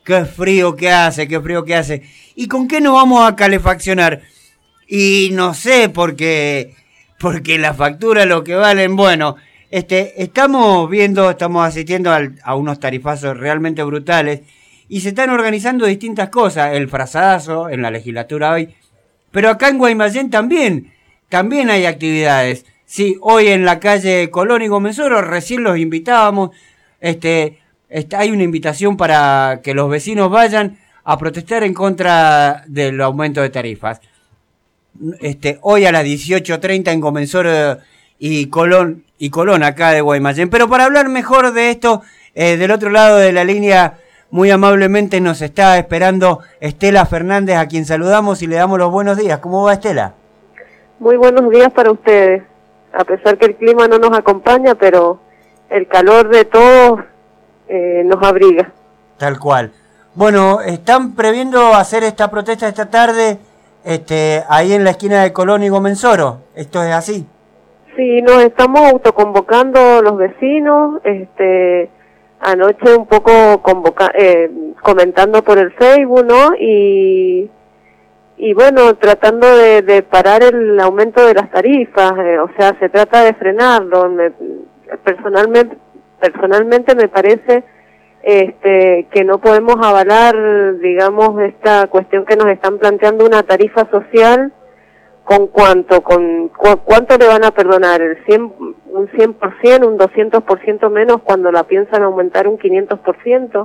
qué frío que hace, qué frío que hace. ¿Y con qué nos vamos a calefaccionar? Y no sé, porque la factura lo que valen, bueno, estamos asistiendo a unos tarifazos realmente brutales y se están organizando distintas cosas, el frazadazo en la legislatura hoy, pero acá en Guaymallén también hay actividades. Sí, hoy en la calle Colón y Gomensoro recién los invitábamos, hay una invitación para que los vecinos vayan a protestar en contra del aumento de tarifas. Hoy a las 18:30 en Gomensoro y Colón acá de Guaymallén. Pero para hablar mejor de esto, del otro lado de la línea, muy amablemente nos está esperando Estela Fernández, a quien saludamos y le damos los buenos días. ¿Cómo va, Estela? Muy buenos días para ustedes. A pesar que el clima no nos acompaña, pero el calor de todos nos abriga. Tal cual. Bueno, ¿están previendo hacer esta protesta esta tarde ahí en la esquina de Colón y Gomensoro? ¿Esto es así? Sí, nos estamos autoconvocando los vecinos. Anoche un poco comentando por el Facebook, ¿no? Y bueno, tratando de parar el aumento de las tarifas, o sea, se trata de frenarlo. Personalmente me parece que no podemos avalar, digamos, esta cuestión que nos están planteando una tarifa social. ¿Con cuánto? ¿Cuánto le van a perdonar? ¿Un 100%, un 200% menos cuando la piensan aumentar un 500%?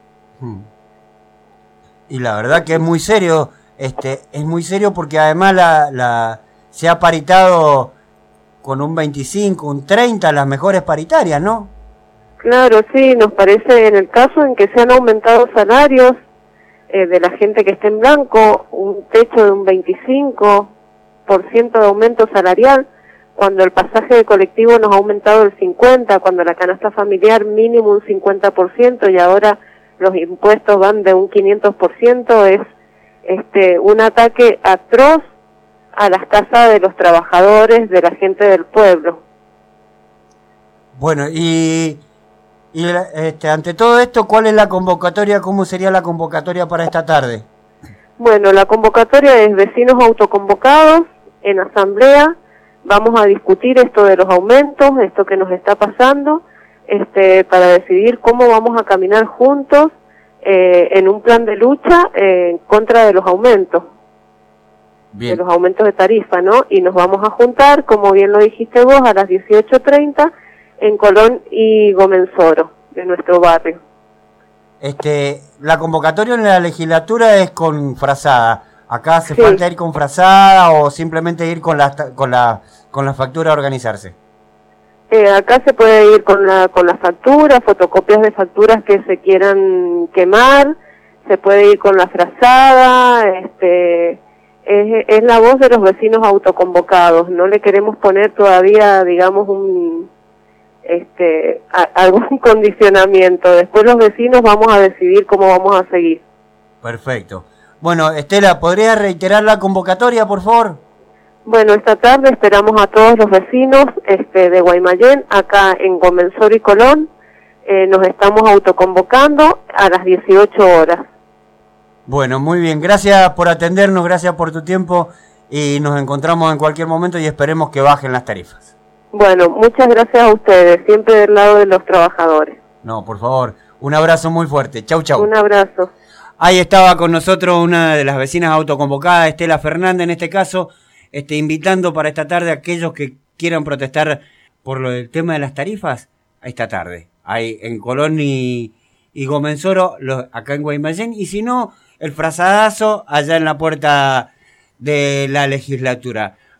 Y la verdad que es muy serio, es muy serio porque además se ha paritado con un 25, un 30 las mejores paritarias, ¿no? Claro, sí, nos parece, en el caso en que se han aumentado salarios de la gente que está en blanco, un techo de un 25% de aumento salarial, cuando el pasaje de colectivo nos ha aumentado el 50%, cuando la canasta familiar mínimo un 50%, y ahora los impuestos van de un 500%, es un ataque atroz a las casas de los trabajadores, de la gente del pueblo. Bueno, y ante todo esto, ¿cuál es la convocatoria? ¿Cómo sería la convocatoria para esta tarde? Bueno, la convocatoria es vecinos autoconvocados en asamblea. Vamos a discutir esto de los aumentos, esto que nos está pasando, para decidir cómo vamos a caminar juntos en un plan de lucha en contra de los aumentos. Bien. De los aumentos de tarifa, ¿no? Y nos vamos a juntar, como bien lo dijiste vos, a las 18:30 en Colón y Gomensoro, de nuestro barrio. La convocatoria en la legislatura es con frazada. ¿Acá hace falta ir con frazada o simplemente ir con la factura a organizarse? Acá se puede ir con la factura, fotocopias de facturas que se quieran quemar, se puede ir con la frazada, es la voz de los vecinos autoconvocados. No le queremos poner todavía, digamos, algún condicionamiento. Después los vecinos vamos a decidir cómo vamos a seguir. Perfecto. Bueno, Estela, ¿podría reiterar la convocatoria, por favor? Bueno, esta tarde esperamos a todos los vecinos de Guaymallén, acá en Gomensoro y Colón. Nos estamos autoconvocando a las 18 horas. Bueno, muy bien. Gracias por atendernos, gracias por tu tiempo y nos encontramos en cualquier momento y esperemos que bajen las tarifas. Bueno, muchas gracias a ustedes, siempre del lado de los trabajadores. No, por favor, un abrazo muy fuerte. Chau, chau. Un abrazo. Ahí estaba con nosotros una de las vecinas autoconvocadas, Estela Fernández en este caso, invitando para esta tarde a aquellos que quieran protestar por el tema de las tarifas, a esta tarde. Ahí en Colón y Gomensoro, acá en Guaymallén, y si no, el frazadazo allá en la puerta de la legislatura.